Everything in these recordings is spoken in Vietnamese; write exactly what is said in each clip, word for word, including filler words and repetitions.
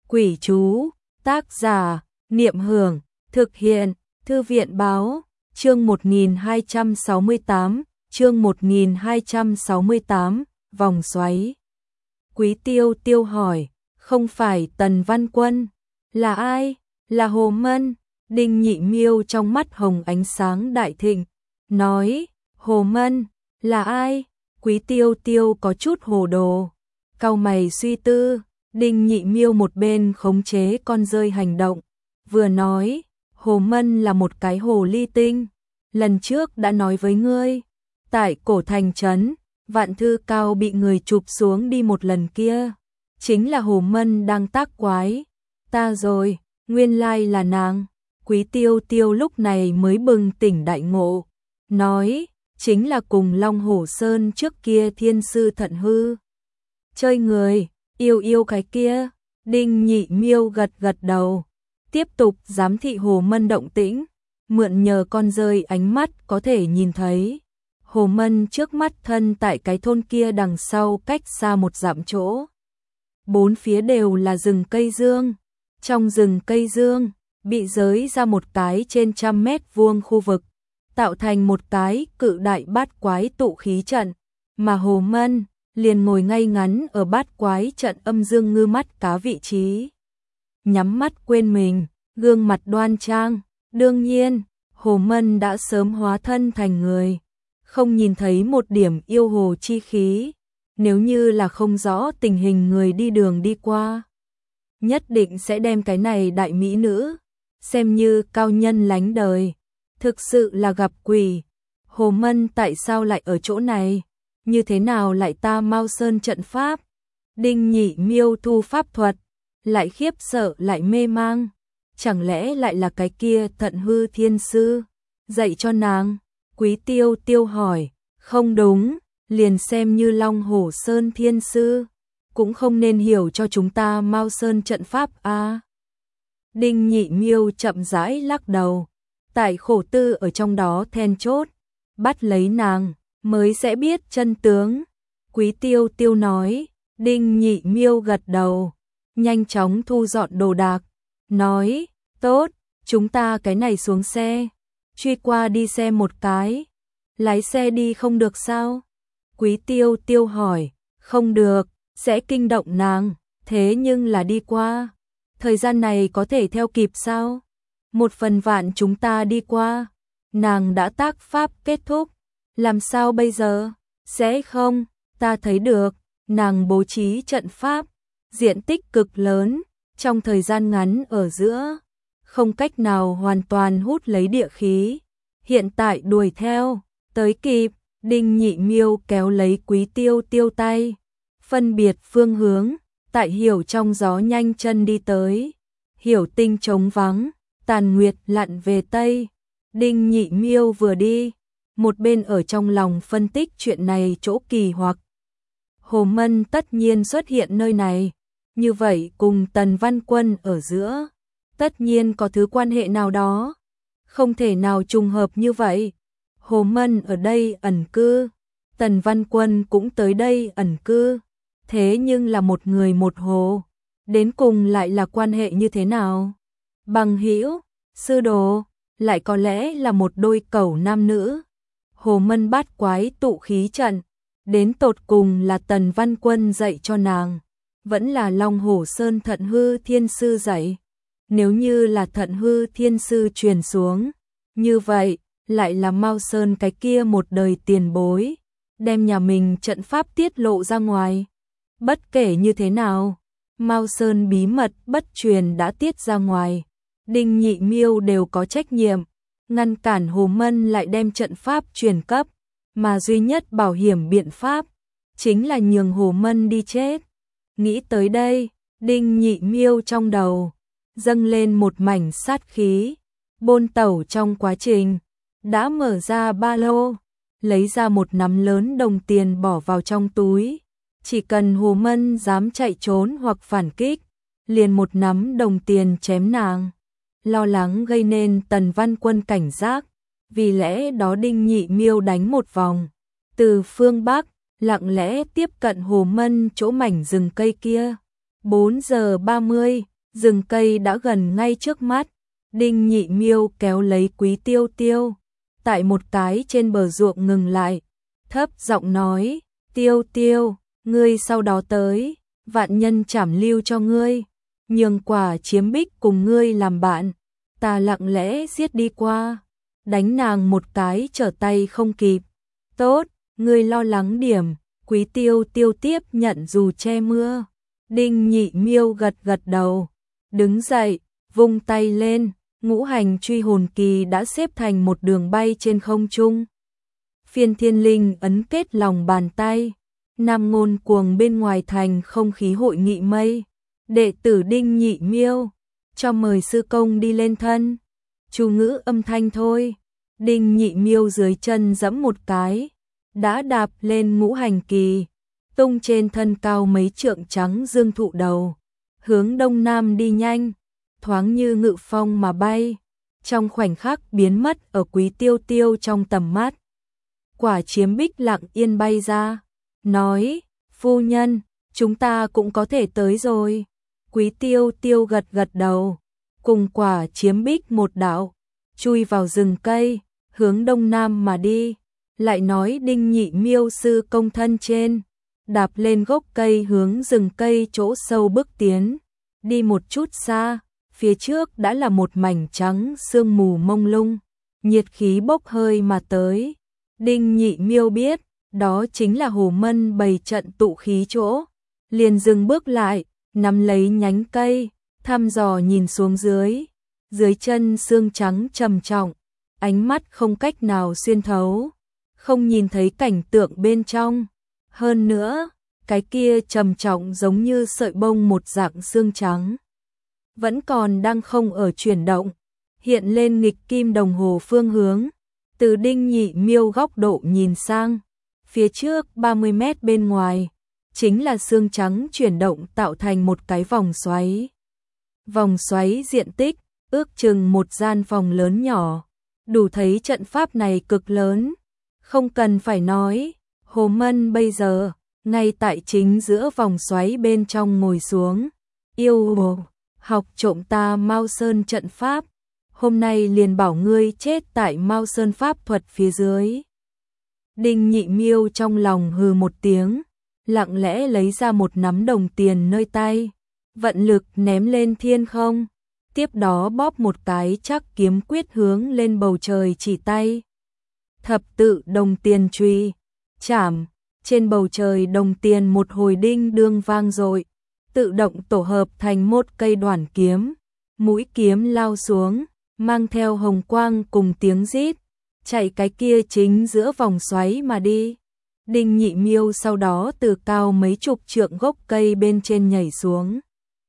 Quỷ chú, tác giả, Niệm Hưởng, thực hiện, Thư viện báo, chương một nghìn hai trăm sáu mươi tám, chương một nghìn hai trăm sáu mươi tám, vòng xoáy. Quý Tiêu Tiêu hỏi, không phải Tần Văn Quân, là ai? Là Hồ Mân. Đinh Nhị Miêu trong mắt hồng ánh sáng đại thịnh, nói, Hồ Mân, là ai? Quý Tiêu Tiêu có chút hồ đồ, cau mày suy tư. Đinh Nhị Miêu một bên khống chế con rơi hành động, vừa nói, Hồ Mân là một cái hồ ly tinh, lần trước đã nói với ngươi, tại cổ thành trấn, Vạn Thư Cao bị người chụp xuống đi một lần kia, chính là Hồ Mân đang tác quái, ta rồi, nguyên lai là nàng. Quý Tiêu Tiêu lúc này mới bừng tỉnh đại ngộ, nói, chính là cùng Long Hổ Sơn trước kia thiên sư Thận Hư chơi người. Yêu yêu cái kia. Đinh Nhị Miêu gật gật đầu, tiếp tục giám thị Hồ Mân động tĩnh, mượn nhờ con rơi ánh mắt có thể nhìn thấy. Hồ Mân trước mắt thân tại cái thôn kia đằng sau cách xa một dặm chỗ. Bốn phía đều là rừng cây dương. Trong rừng cây dương, bị giới ra một cái trên trăm mét vuông khu vực, tạo thành một cái cự đại bát quái tụ khí trận, mà Hồ Mân liền ngồi ngay ngắn ở bát quái trận âm dương ngư mắt cá vị trí. Nhắm mắt quên mình, gương mặt đoan trang, đương nhiên, Hồ Mân đã sớm hóa thân thành người, không nhìn thấy một điểm yêu hồ chi khí, nếu như là không rõ tình hình người đi đường đi qua. Nhất định sẽ đem cái này đại mỹ nữ, xem như cao nhân lánh đời, thực sự là gặp quỷ. Hồ Mân tại sao lại ở chỗ này? Như thế nào lại ta Mao Sơn trận pháp? Đinh Nhị Miêu thu pháp thuật, lại khiếp sợ lại mê mang. Chẳng lẽ lại là cái kia Thận Hư thiên sư dạy cho nàng? Quý Tiêu Tiêu hỏi, không đúng, liền xem như Long Hổ Sơn thiên sư, cũng không nên hiểu cho chúng ta Mao Sơn trận pháp a. À? Đinh Nhị Miêu chậm rãi lắc đầu, tại khổ tư ở trong đó then chốt, bắt lấy nàng mới sẽ biết chân tướng. Quý Tiêu Tiêu nói. Đinh Nhị Miêu gật đầu, nhanh chóng thu dọn đồ đạc, nói, tốt, chúng ta cái này xuống xe, truy qua đi xem một cái. Lái xe đi không được sao? Quý Tiêu Tiêu hỏi, không được, sẽ kinh động nàng, thế nhưng là đi qua, thời gian này có thể theo kịp sao? Một phần vạn chúng ta đi qua, nàng đã tác pháp kết thúc, làm sao bây giờ? Sẽ không, ta thấy được, nàng bố trí trận pháp, diện tích cực lớn, trong thời gian ngắn ở giữa, không cách nào hoàn toàn hút lấy địa khí. Hiện tại đuổi theo, tới kịp. Đinh Nhị Miêu kéo lấy Quý Tiêu Tiêu tay, phân biệt phương hướng, tại Hiểu trong gió nhanh chân đi tới. Hiểu tinh trống vắng, tàn nguyệt lặn về Tây. Đinh Nhị Miêu vừa đi, một bên ở trong lòng phân tích chuyện này chỗ kỳ hoặc. Hồ Mân tất nhiên xuất hiện nơi này, như vậy cùng Tần Văn Quân ở giữa, tất nhiên có thứ quan hệ nào đó, không thể nào trùng hợp như vậy. Hồ Mân ở đây ẩn cư, Tần Văn Quân cũng tới đây ẩn cư, thế nhưng là một người một hồ, đến cùng lại là quan hệ như thế nào? Bằng hữu, sư đồ, lại có lẽ là một đôi cẩu nam nữ. Hồ Mân bát quái tụ khí trận, đến tột cùng là Tần Văn Quân dạy cho nàng, vẫn là Long Hổ Sơn Thận Hư thiên sư dạy. Nếu như là Thận Hư thiên sư truyền xuống, như vậy lại là Mao Sơn cái kia một đời tiền bối, đem nhà mình trận pháp tiết lộ ra ngoài. Bất kể như thế nào, Mao Sơn bí mật bất truyền đã tiết ra ngoài, Đinh Nhị Miêu đều có trách nhiệm ngăn cản Hồ Mân lại đem trận pháp truyền cấp, mà duy nhất bảo hiểm biện pháp chính là nhường Hồ Mân đi chết. Nghĩ tới đây, Đinh Nhị Miêu trong đầu dâng lên một mảnh sát khí, bôn tẩu trong quá trình đã mở ra ba lô, lấy ra một nắm lớn đồng tiền bỏ vào trong túi, chỉ cần Hồ Mân dám chạy trốn hoặc phản kích, liền một nắm đồng tiền chém nàng. Lo lắng gây nên Tần Văn Quân cảnh giác, vì lẽ đó Đinh Nhị Miêu đánh một vòng, từ phương Bắc, lặng lẽ tiếp cận Hồ Mân chỗ mảnh rừng cây kia. bốn giờ ba mươi, rừng cây đã gần ngay trước mắt. Đinh Nhị Miêu kéo lấy Quý Tiêu Tiêu, tại một cái trên bờ ruộng ngừng lại, thấp giọng nói, Tiêu Tiêu, ngươi sau đó tới, vạn nhân trảm lưu cho ngươi, nhường Quả Chiếm Bích cùng ngươi làm bạn, ta lặng lẽ giết đi qua, đánh nàng một cái trở tay không kịp. Tốt, ngươi lo lắng điểm. Quý Tiêu Tiêu tiếp nhận dù che mưa. Đinh Nhị Miêu gật gật đầu, đứng dậy, vung tay lên, ngũ hành truy hồn kỳ đã xếp thành một đường bay trên không trung. Phiên Thiên Linh ấn kết lòng bàn tay, Nam Ngôn Cuồng bên ngoài thành không khí hội nghị mây. Đệ tử Đinh Nhị Miêu, cho mời sư công đi lên thân. Chú ngữ âm thanh thôi. Đinh Nhị Miêu dưới chân giẫm một cái, đã đạp lên ngũ hành kỳ, tung trên thân cao mấy trượng trắng dương thụ đầu, hướng đông nam đi nhanh, thoáng như ngự phong mà bay, trong khoảnh khắc biến mất ở Quý Tiêu Tiêu trong tầm mắt. Quả Chiếm Bích lặng yên bay ra, nói, phu nhân, chúng ta cũng có thể tới rồi. Quý Tiêu Tiêu gật gật đầu, cùng Quả Chiếm Bích một đạo, chui vào rừng cây, hướng đông nam mà đi. Lại nói Đinh Nhị Miêu sư công thân trên, đạp lên gốc cây hướng rừng cây chỗ sâu bước tiến, đi một chút xa, phía trước đã là một mảnh trắng sương mù mông lung, nhiệt khí bốc hơi mà tới. Đinh Nhị Miêu biết, đó chính là Hồ Mân bày trận tụ khí chỗ, liền dừng bước lại, nắm lấy nhánh cây, thăm dò nhìn xuống dưới, dưới chân sương trắng trầm trọng, ánh mắt không cách nào xuyên thấu, không nhìn thấy cảnh tượng bên trong. Hơn nữa, cái kia trầm trọng giống như sợi bông một dạng xương trắng, vẫn còn đang không ở chuyển động, hiện lên nghịch kim đồng hồ phương hướng. Từ Đinh Nhị Miêu góc độ nhìn sang, phía trước ba mươi mét bên ngoài, chính là xương trắng chuyển động tạo thành một cái vòng xoáy. Vòng xoáy diện tích, ước chừng một gian phòng lớn nhỏ, đủ thấy trận pháp này cực lớn. Không cần phải nói, Hồ Mân bây giờ, ngay tại chính giữa vòng xoáy bên trong ngồi xuống. Yêu hồ, học trộm ta Mao Sơn trận pháp, hôm nay liền bảo ngươi chết tại Mao Sơn pháp thuật phía dưới. Đinh Nhị Miêu trong lòng hừ một tiếng, lặng lẽ lấy ra một nắm đồng tiền nơi tay, vận lực ném lên thiên không, tiếp đó bóp một cái chắc kiếm quyết hướng lên bầu trời chỉ tay. Thập tự đồng tiền truy, chảm, trên bầu trời đồng tiền một hồi đinh đương vang dội, tự động tổ hợp thành một cây đoản kiếm, mũi kiếm lao xuống, mang theo hồng quang cùng tiếng rít, chạy cái kia chính giữa vòng xoáy mà đi. Đinh Nhị Miêu sau đó từ cao mấy chục trượng gốc cây bên trên nhảy xuống.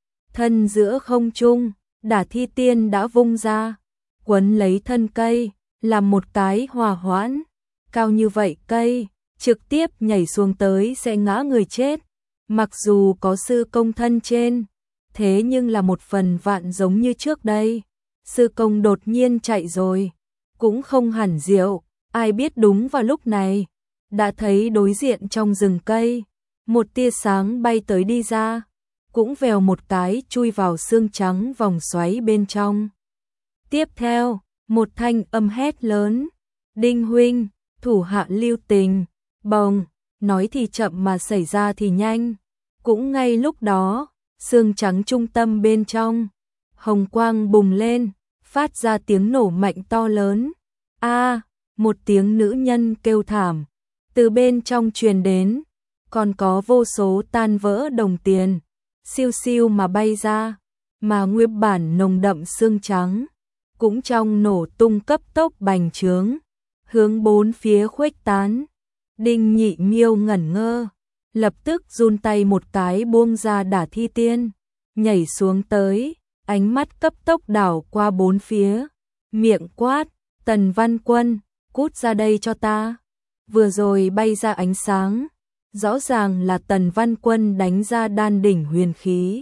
Thân giữa không trung, Đả Thi Tiên đã vung ra, quấn lấy thân cây, làm một cái hòa hoãn. Cao như vậy cây, trực tiếp nhảy xuống tới sẽ ngã người chết. Mặc dù có sư công thân trên, thế nhưng là một phần vạn giống như trước đây. Sư công đột nhiên chạy rồi, cũng không hẳn diệu, ai biết đúng vào lúc này, đã thấy đối diện trong rừng cây, một tia sáng bay tới đi ra, cũng vèo một cái chui vào xương trắng vòng xoáy bên trong. Tiếp theo, một thanh âm hét lớn, Đinh huynh, thủ hạ lưu tình, bồng, nói thì chậm mà xảy ra thì nhanh. Cũng ngay lúc đó, xương trắng trung tâm bên trong, hồng quang bùng lên, phát ra tiếng nổ mạnh to lớn. A, một tiếng nữ nhân kêu thảm, từ bên trong truyền đến, còn có vô số tan vỡ đồng tiền, siêu siêu mà bay ra, mà nguyên bản nồng đậm xương trắng, cũng trong nổ tung cấp tốc bành trướng, hướng bốn phía khuếch tán. Đinh Nhị Miêu ngẩn ngơ, lập tức run tay một cái buông ra Đả Thi Tiên, nhảy xuống tới, ánh mắt cấp tốc đảo qua bốn phía, miệng quát, Tần Văn Quân, cút ra đây cho ta. Vừa rồi bay ra ánh sáng, rõ ràng là Tần Văn Quân đánh ra đan đỉnh huyền khí.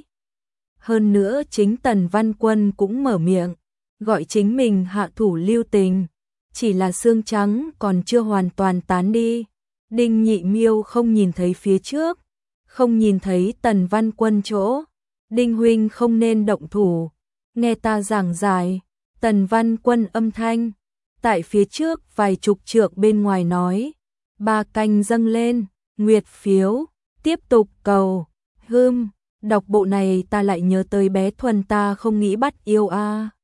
Hơn nữa chính Tần Văn Quân cũng mở miệng, gọi chính mình hạ thủ lưu tình, chỉ là xương trắng còn chưa hoàn toàn tán đi. Đinh Nhị Miêu không nhìn thấy phía trước, không nhìn thấy Tần Văn Quân chỗ, Đinh huynh không nên động thủ, nghe ta giảng giải. Tần Văn Quân âm thanh, tại phía trước vài chục trượng bên ngoài nói. Ba canh dâng lên, nguyệt phiếu, tiếp tục cầu. Hưm, đọc bộ này ta lại nhớ tới bé Thuần ta không nghĩ bắt yêu a.